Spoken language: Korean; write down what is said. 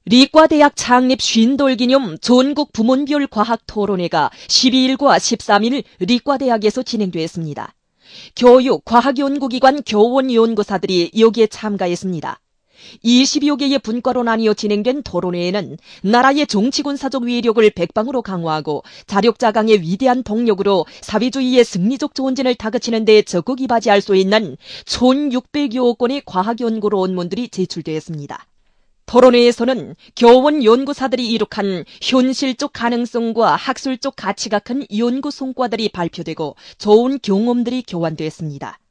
리과대학 창립 50돌 기념 전국 부문별 과학토론회가 12일과 13일 리과대학에서 진행됐습니다. 교육, 과학연구기관 교원연구사들이 여기에 참가했습니다. 20여 개의 분과로 나뉘어 진행된 토론회에는 나라의 정치군사적 위력을 백방으로 강화하고 자력자강의 위대한 동력으로 사회주의의 승리적 전진을 다그치는 데 적극 이바지할 수 있는 1600여 건의 과학연구 논문들이 제출되었습니다. 토론회에서는 교원 연구사들이 이룩한 현실적 가능성과 학술적 가치가 큰 연구 성과들이 발표되고 좋은 경험들이 교환됐습니다.